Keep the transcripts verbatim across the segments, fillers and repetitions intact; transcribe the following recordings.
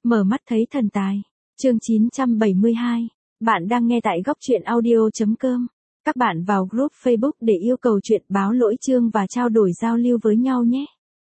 Mở mắt thấy thần tài. Chương chín trăm bảy mươi hai. Bạn đang nghe tại góc truyện audio chấm com. Các bạn vào group Facebook để yêu cầu truyện báo lỗi chương và trao đổi giao lưu với nhau nhé.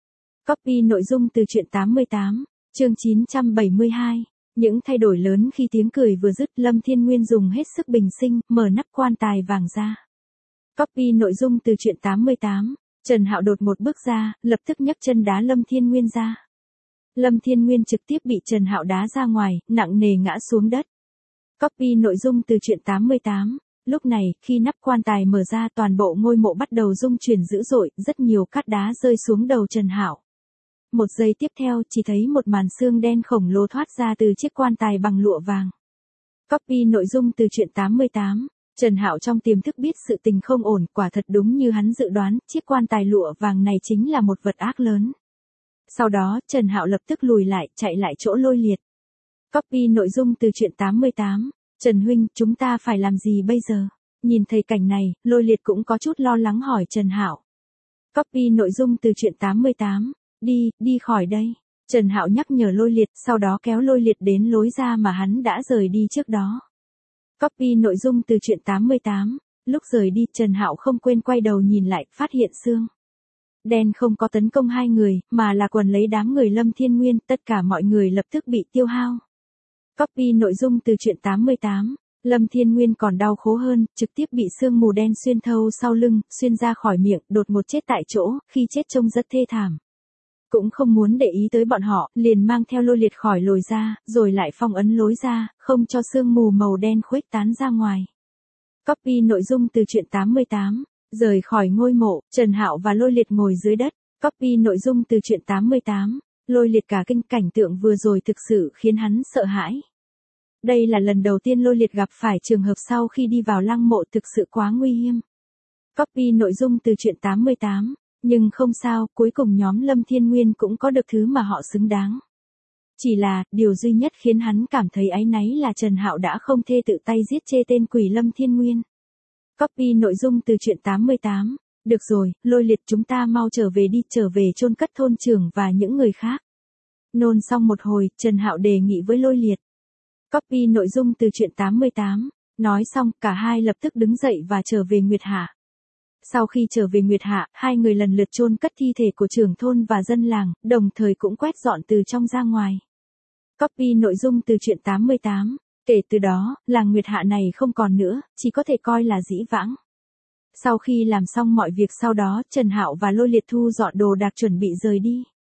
Copy nội dung từ truyện tám mươi tám. Chương chín trăm bảy mươi hai. Những thay đổi lớn khi tiếng cười vừa dứt, Lâm Thiên Nguyên dùng hết sức bình sinh, mở nắp quan tài vàng ra. Copy nội dung từ truyện tám mươi tám. Trần Hạo đột một bước ra, lập tức nhấc chân đá Lâm Thiên Nguyên ra. Lâm Thiên Nguyên trực tiếp bị Trần Hạo đá ra ngoài, nặng nề ngã xuống đất. Copy nội dung từ truyện tám mươi tám. Lúc này, khi nắp quan tài mở ra, toàn bộ ngôi mộ bắt đầu rung chuyển dữ dội, rất nhiều cát đá rơi xuống đầu Trần Hạo. Một giây tiếp theo, chỉ thấy một màn xương đen khổng lồ thoát ra từ chiếc quan tài bằng lụa vàng. Copy nội dung từ truyện tám mươi tám. Trần Hạo trong tiềm thức biết sự tình không ổn, quả thật đúng như hắn dự đoán, chiếc quan tài lụa vàng này chính là một vật ác lớn. Sau đó, Trần Hạo lập tức lùi lại, chạy lại chỗ Lôi Liệt. Copy nội dung từ truyện tám mươi tám. Trần huynh, chúng ta phải làm gì bây giờ? Nhìn thấy cảnh này, Lôi Liệt cũng có chút lo lắng hỏi Trần Hạo. Copy nội dung từ truyện tám mươi tám. Đi, đi khỏi đây. Trần Hạo nhắc nhở Lôi Liệt, sau đó kéo Lôi Liệt đến lối ra mà hắn đã rời đi trước đó. Copy nội dung từ truyện tám mươi tám. Lúc rời đi, Trần Hạo không quên quay đầu nhìn lại, phát hiện xương đen không có tấn công hai người, mà là quần lấy đám người Lâm Thiên Nguyên, tất cả mọi người lập tức bị tiêu hao. Copy nội dung từ truyện tám mươi tám. Lâm Thiên Nguyên còn đau khổ hơn, trực tiếp bị sương mù đen xuyên thấu sau lưng, xuyên ra khỏi miệng, đột một chết tại chỗ, khi chết trông rất thê thảm. Cũng không muốn để ý tới bọn họ, liền mang theo Lôi Liệt khỏi lồi ra, rồi lại phong ấn lối ra, không cho sương mù màu đen khuếch tán ra ngoài. Copy nội dung từ truyện tám mươi tám. Rời khỏi ngôi mộ, Trần Hạo và Lôi Liệt ngồi dưới đất. Copy nội dung từ truyện tám mươi tám. Lôi Liệt cả kinh, cảnh tượng vừa rồi thực sự khiến hắn sợ hãi. Đây là lần đầu tiên Lôi Liệt gặp phải trường hợp sau khi đi vào lăng mộ, thực sự quá nguy hiểm. Copy nội dung từ truyện tám mươi tám. Nhưng không sao, cuối cùng nhóm Lâm Thiên Nguyên cũng có được thứ mà họ xứng đáng. Chỉ là, điều duy nhất khiến hắn cảm thấy áy náy là Trần Hạo đã không thể tự tay giết chết tên quỷ Lâm Thiên Nguyên. Copy nội dung từ truyện tám mươi tám. Được rồi, Lôi Liệt, chúng ta mau trở về đi, trở về chôn cất thôn trưởng và những người khác. Nôn xong một hồi, Trần Hạo đề nghị với Lôi Liệt. Copy nội dung từ truyện tám mươi tám. Nói xong, cả hai lập tức đứng dậy và trở về Nguyệt Hạ. Sau khi trở về Nguyệt Hạ, hai người lần lượt chôn cất thi thể của trưởng thôn và dân làng, đồng thời cũng quét dọn từ trong ra ngoài. Copy nội dung từ truyện tám mươi tám. Kể từ đó, làng Nguyệt Hạ này không còn nữa, chỉ có thể coi là dĩ vãng. Sau khi làm xong mọi việc sau đó, Trần Hạo và Lôi Liệt thu dọn đồ đạc chuẩn bị rời đi.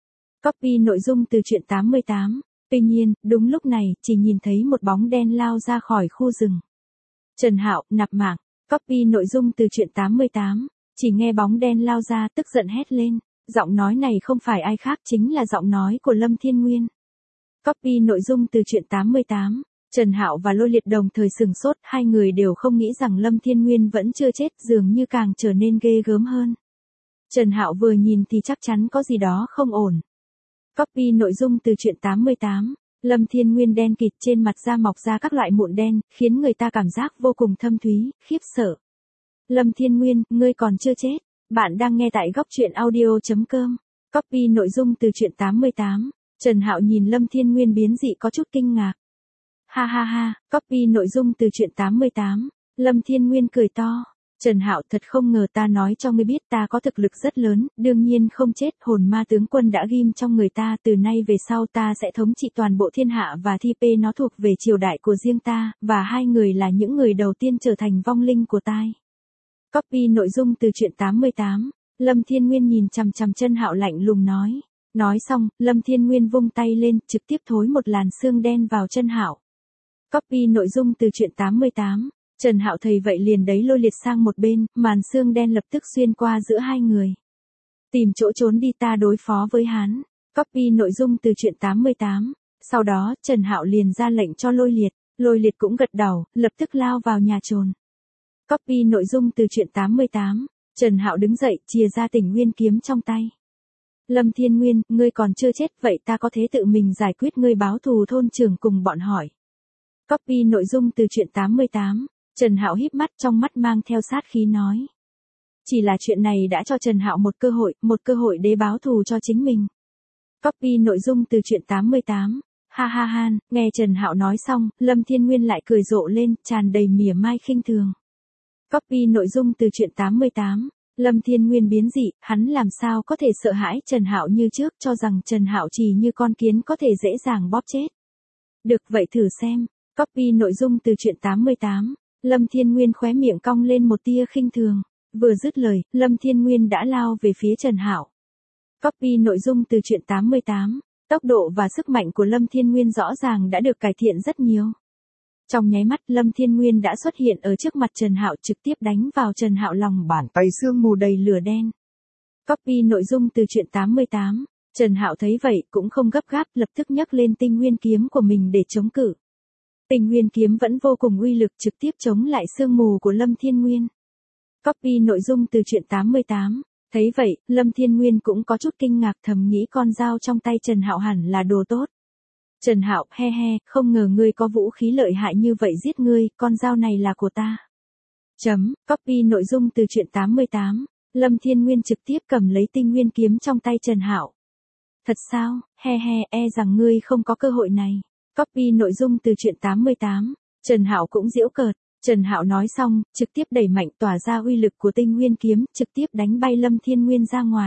Copy nội dung từ truyện tám mươi tám. Tuy nhiên, đúng lúc này, chỉ nhìn thấy một bóng đen lao ra khỏi khu rừng. Trần Hạo, nạp mạng. Copy nội dung từ truyện tám mươi tám. Chỉ nghe bóng đen lao ra, tức giận hét lên. Giọng nói này không phải ai khác, chính là giọng nói của Lâm Thiên Nguyên. Copy nội dung từ truyện tám mươi tám. Trần Hạo và Lôi Liệt đồng thời sừng sốt, hai người đều không nghĩ rằng Lâm Thiên Nguyên vẫn chưa chết, dường như càng trở nên ghê gớm hơn. Trần Hạo vừa nhìn thì chắc chắn có gì đó không ổn. Copy nội dung từ truyện tám mươi tám. Lâm Thiên Nguyên đen kịt, trên mặt da mọc ra các loại mụn đen, khiến người ta cảm giác vô cùng thâm thúy, khiếp sợ. Lâm Thiên Nguyên, ngươi còn chưa chết. Bạn đang nghe tại góc truyện audio chấm com. Copy nội dung từ truyện tám mươi tám. Trần Hạo nhìn Lâm Thiên Nguyên biến dị có chút kinh ngạc. Ha ha ha, copy nội dung từ truyện tám mươi tám. Lâm Thiên Nguyên cười to. Trần Hạo, thật không ngờ, ta nói cho ngươi biết, ta có thực lực rất lớn, đương nhiên không chết, hồn ma tướng quân đã ghim trong người ta, từ nay về sau ta sẽ thống trị toàn bộ thiên hạ và thi pê nó thuộc về triều đại của riêng ta, và hai người là những người đầu tiên trở thành vong linh của tai. Copy nội dung từ truyện tám mươi tám. Lâm Thiên Nguyên nhìn chằm chằm Trần Hạo lạnh lùng nói. Nói xong, Lâm Thiên Nguyên vung tay lên, trực tiếp thối một làn xương đen vào Trần Hạo. Copy nội dung từ truyện tám mươi tám. Trần Hạo thấy vậy liền đẩy Lôi Liệt sang một bên, màn xương đen lập tức xuyên qua giữa hai người. Tìm chỗ trốn đi, ta đối phó với hắn. Copy nội dung từ truyện tám mươi tám. Sau đó, Trần Hạo liền ra lệnh cho Lôi Liệt. Lôi Liệt cũng gật đầu, lập tức lao vào nhà trồn. Copy nội dung từ truyện tám mươi tám. Trần Hạo đứng dậy, chìa ra Tỉnh Nguyên kiếm trong tay. Lâm Thiên Nguyên, ngươi còn chưa chết, vậy ta có thể tự mình giải quyết ngươi, báo thù thôn trưởng cùng bọn hỏi. Copy nội dung từ truyện tám mươi tám. Trần Hạo híp mắt, trong mắt mang theo sát khí nói. Chỉ là chuyện này đã cho Trần Hạo một cơ hội, một cơ hội để báo thù cho chính mình. Copy nội dung từ truyện tám mươi tám. Ha ha han, nghe Trần Hạo nói xong, Lâm Thiên Nguyên lại cười rộ lên, tràn đầy mỉa mai khinh thường. Copy nội dung từ truyện tám mươi tám. Lâm Thiên Nguyên biến dị, hắn làm sao có thể sợ hãi Trần Hạo như trước, cho rằng Trần Hạo chỉ như con kiến có thể dễ dàng bóp chết. Được vậy thử xem. Copy nội dung từ truyện tám mươi tám. Lâm Thiên Nguyên khóe miệng cong lên một tia khinh thường. Vừa dứt lời, Lâm Thiên Nguyên đã lao về phía Trần Hạo. Copy nội dung từ truyện tám mươi tám. Tốc độ và sức mạnh của Lâm Thiên Nguyên rõ ràng đã được cải thiện rất nhiều. Trong nháy mắt, Lâm Thiên Nguyên đã xuất hiện ở trước mặt Trần Hạo, trực tiếp đánh vào Trần Hạo lòng bàn tay sương mù đầy lửa đen. Copy nội dung từ truyện tám mươi tám. Trần Hạo thấy vậy cũng không gấp gáp, lập tức nhấc lên Tinh Nguyên kiếm của mình để chống cự. Tinh Nguyên kiếm vẫn vô cùng uy lực, trực tiếp chống lại sương mù của Lâm Thiên Nguyên. Copy nội dung từ truyện tám mươi tám. Thấy vậy, Lâm Thiên Nguyên cũng có chút kinh ngạc, thầm nghĩ con dao trong tay Trần Hạo hẳn là đồ tốt. Trần Hạo, he he, không ngờ ngươi có vũ khí lợi hại như vậy, giết ngươi, con dao này là của ta. Chấm, copy nội dung từ truyện tám mươi tám. Lâm Thiên Nguyên trực tiếp cầm lấy Tinh Nguyên kiếm trong tay Trần Hạo. Thật sao, he he, e rằng ngươi không có cơ hội này. Copy nội dung từ truyện tám mươi tám. Trần Hạo cũng giễu cợt. Trần Hạo nói xong, trực tiếp đẩy mạnh tỏa ra uy lực của Tinh Nguyên kiếm, trực tiếp đánh bay Lâm Thiên Nguyên ra ngoài.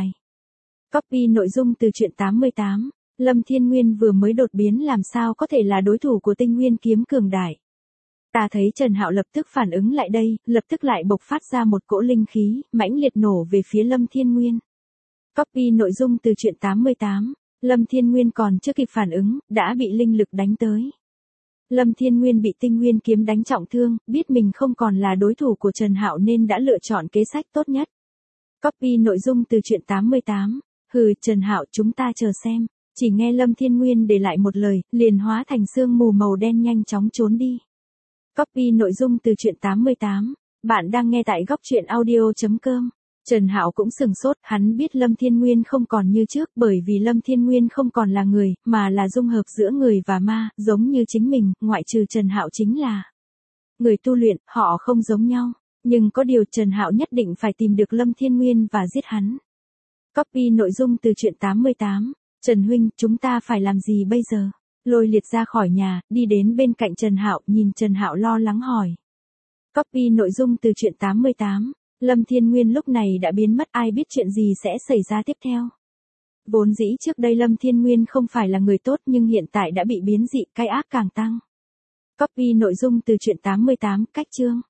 Copy nội dung từ truyện tám mươi tám. Lâm Thiên Nguyên vừa mới đột biến làm sao có thể là đối thủ của Tinh Nguyên kiếm cường đại. Ta thấy Trần Hạo lập tức phản ứng lại đây, lập tức lại bộc phát ra một cỗ linh khí, mãnh liệt nổ về phía Lâm Thiên Nguyên. Copy nội dung từ truyện tám mươi tám. Lâm Thiên Nguyên còn chưa kịp phản ứng, đã bị linh lực đánh tới. Lâm Thiên Nguyên bị Tinh Nguyên kiếm đánh trọng thương, biết mình không còn là đối thủ của Trần Hạo nên đã lựa chọn kế sách tốt nhất. Copy nội dung từ truyện tám mươi tám. Hừ, Trần Hạo, chúng ta chờ xem. Chỉ nghe Lâm Thiên Nguyên để lại một lời, liền hóa thành sương mù màu đen nhanh chóng trốn đi. Copy nội dung từ truyện tám mươi tám. Bạn đang nghe tại góc truyện audio chấm com. Trần Hạo cũng sừng sốt, hắn biết Lâm Thiên Nguyên không còn như trước, bởi vì Lâm Thiên Nguyên không còn là người, mà là dung hợp giữa người và ma, giống như chính mình, ngoại trừ Trần Hạo chính là người tu luyện, họ không giống nhau. Nhưng có điều Trần Hạo nhất định phải tìm được Lâm Thiên Nguyên và giết hắn. Copy nội dung từ truyện tám mươi tám. Trần huynh, chúng ta phải làm gì bây giờ? Lôi Liệt ra khỏi nhà, đi đến bên cạnh Trần Hạo, nhìn Trần Hạo lo lắng hỏi. Copy nội dung từ truyện tám mươi tám. Lâm Thiên Nguyên lúc này đã biến mất, ai biết chuyện gì sẽ xảy ra tiếp theo. Vốn dĩ trước đây Lâm Thiên Nguyên không phải là người tốt nhưng hiện tại đã bị biến dị, cay ác càng tăng. Copy nội dung từ truyện tám mươi tám, cách chương.